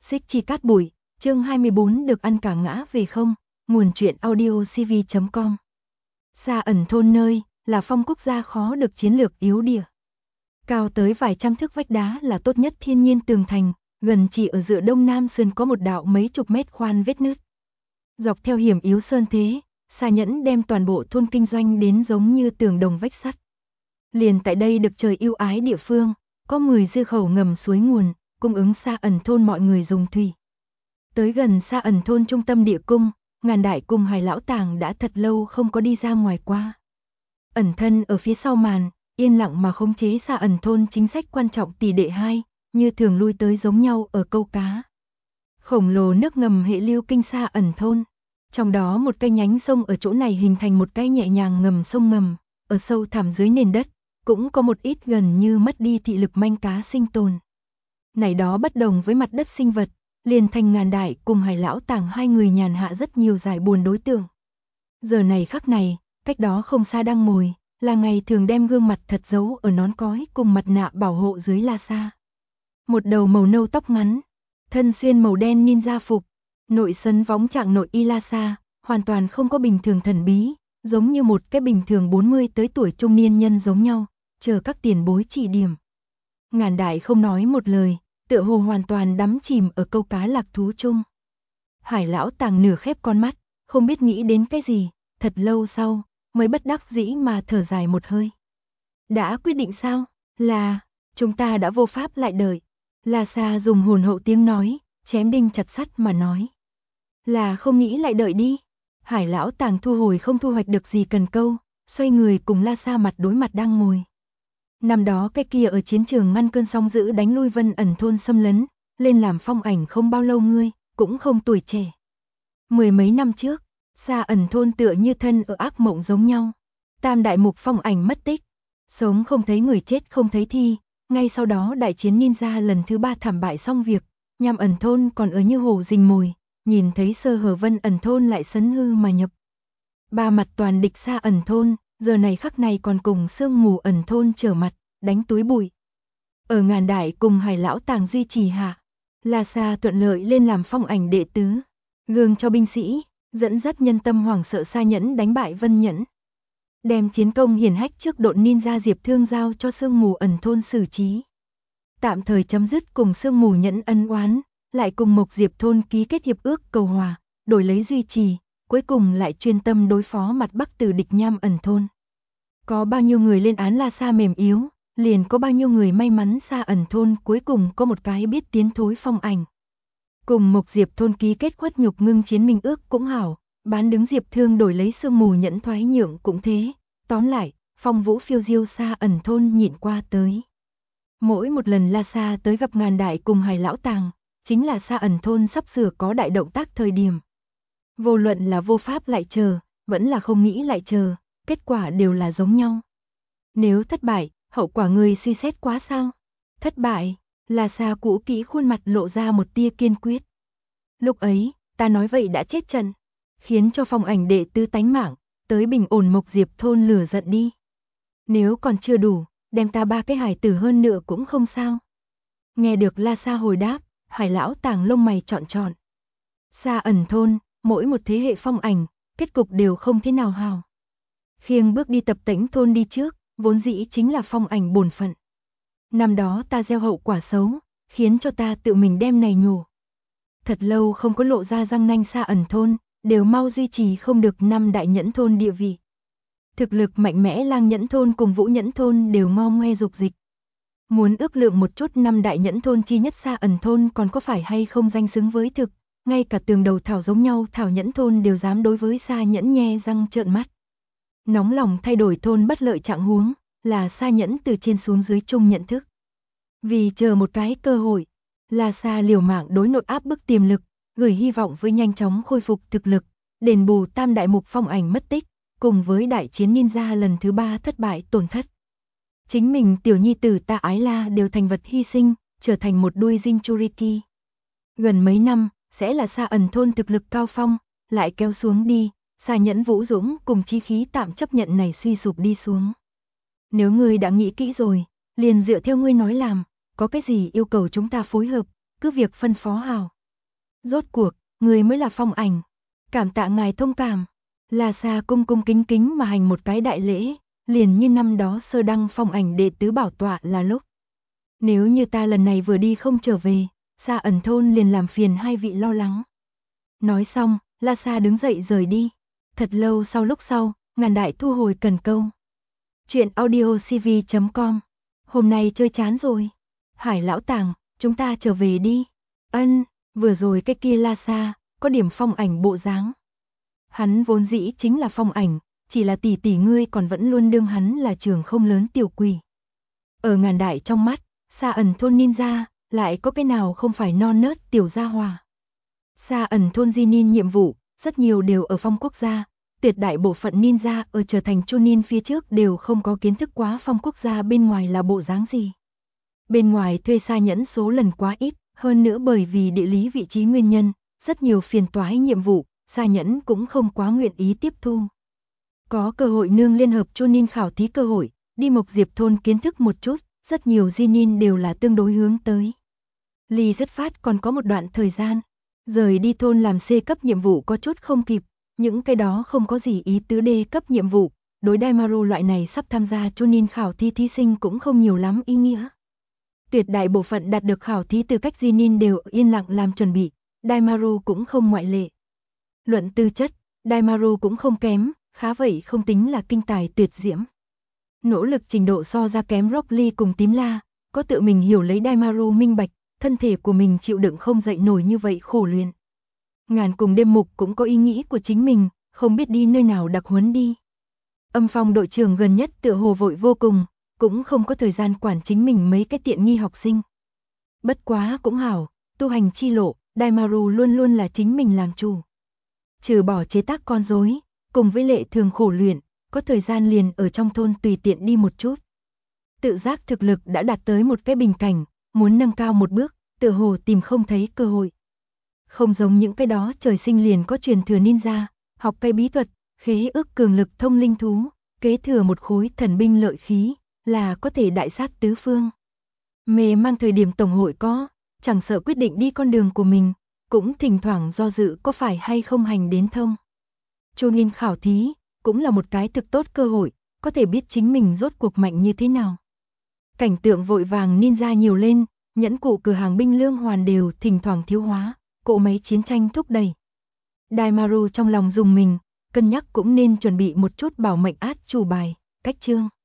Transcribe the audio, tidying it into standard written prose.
Xích chi cát bụi, chương 24 được ăn cả ngã về không, nguồn truyện audio cv.com. Sa ẩn thôn nơi, là phong quốc gia khó được chiến lược yếu địa. Cao tới vài trăm thước vách đá là tốt nhất thiên nhiên tường thành, gần chỉ ở giữa đông nam sườn có một đạo mấy chục mét khoan vết nứt. Dọc theo hiểm yếu sơn thế, Sa Nhẫn đem toàn bộ thôn kinh doanh đến giống như tường đồng vách sắt. Liền tại đây được trời ưu ái địa phương, có 10 dư khẩu ngầm suối nguồn, cung ứng Sa ẩn thôn mọi người dùng thủy. Tới gần Sa ẩn thôn trung tâm địa cung, Ngàn Đại cùng Hải Lão Tàng đã thật lâu không có đi ra ngoài qua. Ẩn thân ở phía sau màn, yên lặng mà khống chế Sa ẩn thôn chính sách quan trọng tỷ đệ hai, như thường lui tới giống nhau ở câu cá. Khổng lồ nước ngầm hệ lưu kinh Sa ẩn thôn, trong đó một cái nhánh sông ở chỗ này hình thành một cái nhẹ nhàng ngầm sông ngầm, ở sâu thẳm dưới nền đất, cũng có một ít gần như mất đi thị lực manh cá sinh tồn. Này đó bất đồng với mặt đất sinh vật, liền thành Ngàn Đại cùng Hải Lão Tàng hai người nhàn hạ rất nhiều giải buồn đối tượng. Giờ này khắc này, cách đó không xa đang ngồi, là ngày thường đem gương mặt thật giấu ở nón cói cùng mặt nạ bảo hộ dưới La Sa. Một đầu màu nâu tóc ngắn, thân xuyên màu đen ninja phục, nội sấn vóng trạng nội y La Sa, hoàn toàn không có bình thường thần bí, giống như một cái bình thường 40 tới tuổi trung niên nhân giống nhau, chờ các tiền bối chỉ điểm. Ngàn Đại không nói một lời, tựa hồ hoàn toàn đắm chìm ở câu cá lạc thú chung. Hải Lão Tàng nửa khép con mắt, không biết nghĩ đến cái gì, thật lâu sau, mới bất đắc dĩ mà thở dài một hơi. Đã quyết định sao? Là, chúng ta đã vô pháp lại đợi. La Sa dùng hồn hậu tiếng nói, chém đinh chặt sắt mà nói. Là không nghĩ lại đợi đi. Hải Lão Tàng thu hồi không thu hoạch được gì cần câu, xoay người cùng La Sa mặt đối mặt đang ngồi. Năm đó cái kia ở chiến trường ngăn cơn sóng dữ đánh lui Vân ẩn thôn xâm lấn, lên làm phong ảnh không bao lâu ngươi, cũng không tuổi trẻ. 10 mấy năm trước, Sa ẩn thôn tựa như thân ở ác mộng giống nhau. Tam đại mục phong ảnh mất tích, sống không thấy người chết không thấy thi, ngay sau đó đại chiến ninja lần thứ 3 thảm bại xong việc, Nham ẩn thôn còn ở như hổ rình mồi, nhìn thấy sơ hở Vân ẩn thôn lại sấn hư mà nhập. Ba mặt toàn địch Sa ẩn thôn, giờ này khắc này còn cùng sương mù ẩn thôn trở mặt, đánh túi bụi. Ở Ngàn Đại cùng Hải Lão Tàng duy trì hạ, La Sa thuận lợi lên làm phong ảnh đệ tứ, gương cho binh sĩ, dẫn dắt nhân tâm hoảng sợ Sa Nhẫn đánh bại Vân Nhẫn. Đem chiến công hiển hách trước đội ninja Diệp Thương giao cho sương mù ẩn thôn xử trí. Tạm thời chấm dứt cùng sương mù Nhẫn ân oán, lại cùng Mộc Diệp thôn ký kết hiệp ước cầu hòa, đổi lấy duy trì, cuối cùng lại chuyên tâm đối phó mặt Bắc từ địch Nham ẩn thôn. Có bao nhiêu người lên án La Sa mềm yếu, liền có bao nhiêu người may mắn Sa ẩn thôn cuối cùng có một cái biết tiến thối phong ảnh. Cùng Mộc Diệp thôn ký kết khuất nhục ngưng chiến minh ước cũng hảo, bán đứng Diệp Thương đổi lấy sương mù Nhẫn thoái nhượng cũng thế, tóm lại, phong vũ phiêu diêu Sa ẩn thôn nhịn qua tới. Mỗi một lần La Sa tới gặp Ngàn Đại cùng Hải Lão Tàng, chính là Sa ẩn thôn sắp sửa có đại động tác thời điểm. Vô luận là vô pháp lại chờ, vẫn là không nghĩ lại chờ, kết quả đều là giống nhau. Nếu thất bại, hậu quả người suy xét quá sao? Thất bại, La Sa cũ kỹ khuôn mặt lộ ra một tia kiên quyết. Lúc ấy, ta nói vậy đã chết trận, khiến cho phong ảnh đệ tứ tánh mạng, tới bình ổn Mộc Diệp thôn lửa giận đi. Nếu còn chưa đủ, đem ta 3 cái hải tử hơn nữa cũng không sao. Nghe được La Sa hồi đáp, Hải Lão Tàng lông mày trọn trọn. Sa ẩn thôn, mỗi một thế hệ phong ảnh, kết cục đều không thế nào hào. Khiêng bước đi tập tễnh thôn đi trước, vốn dĩ chính là phong ảnh bổn phận. Năm đó ta gieo hậu quả xấu, khiến cho ta tự mình đem này nhổ. Thật lâu không có lộ ra răng nanh Sa ẩn thôn, đều mau duy trì không được 5 đại nhẫn thôn địa vị. Thực lực mạnh mẽ Lang nhẫn thôn cùng Vũ nhẫn thôn đều ngo ngoe dục dịch. Muốn ước lượng một chút 5 đại nhẫn thôn chi nhất Sa ẩn thôn còn có phải hay không danh xứng với thực, ngay cả tường đầu thảo giống nhau thảo nhẫn thôn đều dám đối với Sa Nhẫn nhe răng trợn mắt. Nóng lòng thay đổi thôn bất lợi trạng huống, là Sa Nhẫn từ trên xuống dưới chung nhận thức. Vì chờ một cái cơ hội, La Sa liều mạng đối nội áp bức tiềm lực, gửi hy vọng với nhanh chóng khôi phục thực lực, đền bù tam đại mục phong ảnh mất tích, cùng với đại chiến ninja lần thứ 3 thất bại tổn thất. Chính mình tiểu nhi tử Ta Ái La đều thành vật hy sinh, trở thành một đuôi Jinchuriki. Gần mấy năm, sẽ là Sa ẩn thôn thực lực cao phong, lại kéo xuống đi, Sa Nhẫn Vũ Dũng cùng chí khí tạm chấp nhận này suy sụp đi xuống. Nếu ngươi đã nghĩ kỹ rồi, liền dựa theo ngươi nói làm, có cái gì yêu cầu chúng ta phối hợp, cứ việc phân phó hào. Rốt cuộc, người mới là Phong Ảnh. Cảm tạ ngài thông cảm. La Sa cung cung kính kính mà hành một cái đại lễ, liền như năm đó sơ đăng Phong Ảnh đệ tứ bảo tọa là lúc. Nếu như ta lần này vừa đi không trở về, Sa Ẩn thôn liền làm phiền hai vị lo lắng. Nói xong, La Sa đứng dậy rời đi. Thật lâu lúc sau, Ngàn Đại thu hồi cần câu. Chuyện audio cv.com. Hôm nay chơi chán rồi. Hải lão tàng, chúng ta trở về đi. Ân, vừa rồi cái kia La Sa, có điểm Phong Ảnh bộ dáng. Hắn vốn dĩ chính là Phong Ảnh, chỉ là tỷ tỷ ngươi còn vẫn luôn đương hắn là trường không lớn tiểu quỷ. Ở Ngàn Đại trong mắt, Sa Ẩn thôn ninja, lại có cái nào không phải non nớt tiểu gia hòa. Sa Ẩn thôn Jinin nhiệm vụ, rất nhiều đều ở Phong quốc gia, tuyệt đại bộ phận ninja ở trở thành chunin phía trước đều không có kiến thức quá Phong quốc gia bên ngoài là bộ dáng gì. Bên ngoài thuê Sa Nhẫn số lần quá ít, hơn nữa bởi vì địa lý vị trí nguyên nhân, rất nhiều phiền toái nhiệm vụ, Sa Nhẫn cũng không quá nguyện ý tiếp thu. Có cơ hội nương liên hợp chunin khảo thí cơ hội, đi Mộc Diệp thôn kiến thức một chút, rất nhiều Jinin đều là tương đối hướng tới. Ly dứt phát còn có một đoạn thời gian, rời đi thôn làm C cấp nhiệm vụ có chút không kịp, những cái đó không có gì ý tứ D cấp nhiệm vụ, đối Daimaru loại này sắp tham gia chunin khảo thí thí sinh cũng không nhiều lắm ý nghĩa. Tuyệt đại bộ phận đạt được khảo thí tư cách Jinin đều yên lặng làm chuẩn bị, Daimaru cũng không ngoại lệ. Luận tư chất, Daimaru cũng không kém, khá vậy không tính là kinh tài tuyệt diễm. Nỗ lực trình độ so ra kém Rock Lee cùng Tím La, có tự mình hiểu lấy Daimaru minh bạch, thân thể của mình chịu đựng không dậy nổi như vậy khổ luyện. Ngàn cùng đêm mục cũng có ý nghĩ của chính mình, không biết đi nơi nào đặc huấn đi. Âm Phong đội trưởng gần nhất tựa hồ vội vô cùng, cũng không có thời gian quản chính mình mấy cái tiện nghi học sinh. Bất quá cũng hảo, tu hành chi lộ, Daimaru luôn luôn là chính mình làm chủ. Trừ bỏ chế tác con rối, cùng với lệ thường khổ luyện, có thời gian liền ở trong thôn tùy tiện đi một chút. Tự giác thực lực đã đạt tới một cái bình cảnh, muốn nâng cao một bước, tựa hồ tìm không thấy cơ hội. Không giống những cái đó trời sinh liền có truyền thừa ninja, học cây bí thuật, khế ước cường lực thông linh thú, kế thừa một khối thần binh lợi khí, là có thể đại sát tứ phương. Mê mang thời điểm tổng hội có, chẳng sợ quyết định đi con đường của mình, cũng thỉnh thoảng do dự có phải hay không hành đến thông. Chunin khảo thí, cũng là một cái thực tốt cơ hội, có thể biết chính mình rốt cuộc mạnh như thế nào. Cảnh tượng vội vàng ninja nhiều lên, nhẫn cụ cửa hàng binh lương hoàn đều thỉnh thoảng thiếu hóa, cỗ máy chiến tranh thúc đẩy. Daimaru trong lòng dùng mình, cân nhắc cũng nên chuẩn bị một chút bảo mệnh át chủ bài, cách chương.